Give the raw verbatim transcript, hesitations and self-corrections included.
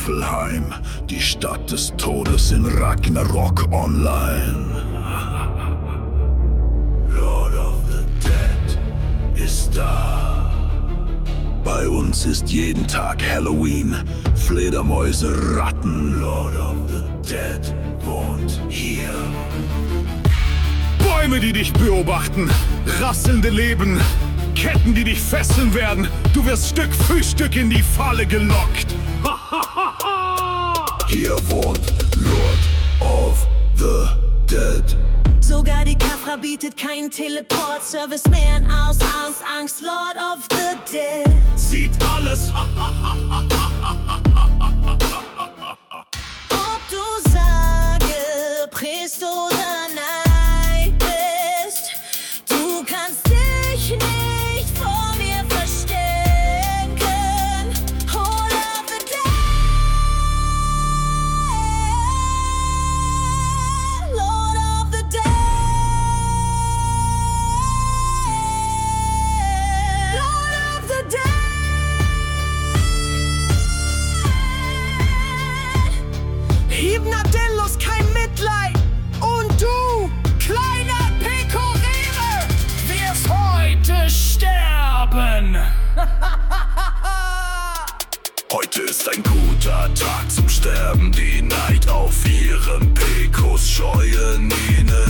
Niflheim, die Stadt des Todes in Ragnarok Online. Lord of the Dead ist da. Bei uns ist jeden Tag Halloween, Fledermäuse, Ratten. Lord of the Dead wohnt hier. Bäume, die dich beobachten, rasselnde Leben, Ketten, die dich fesseln werden. Du wirst Stück für Stück in die Falle gelockt. Hier wohnt Lord of the Dead. Sogar die Kafra bietet keinen Teleport-Service mehr aus Angst, Angst, Lord of the Dead. Sieht alles. Ob du Sage, Priest oder Neid bist, du kannst dich nicht vor mir verstecken. Lord of the Dead, Lord of the Dead, Lord of the Dead. Hypnadillus, kein Mitleid. Und du, kleiner Pekorere, wirst heute sterben. Heute ist ein guter Tag zum Sterben. Die Neid auf ihren Pekos scheuen ihn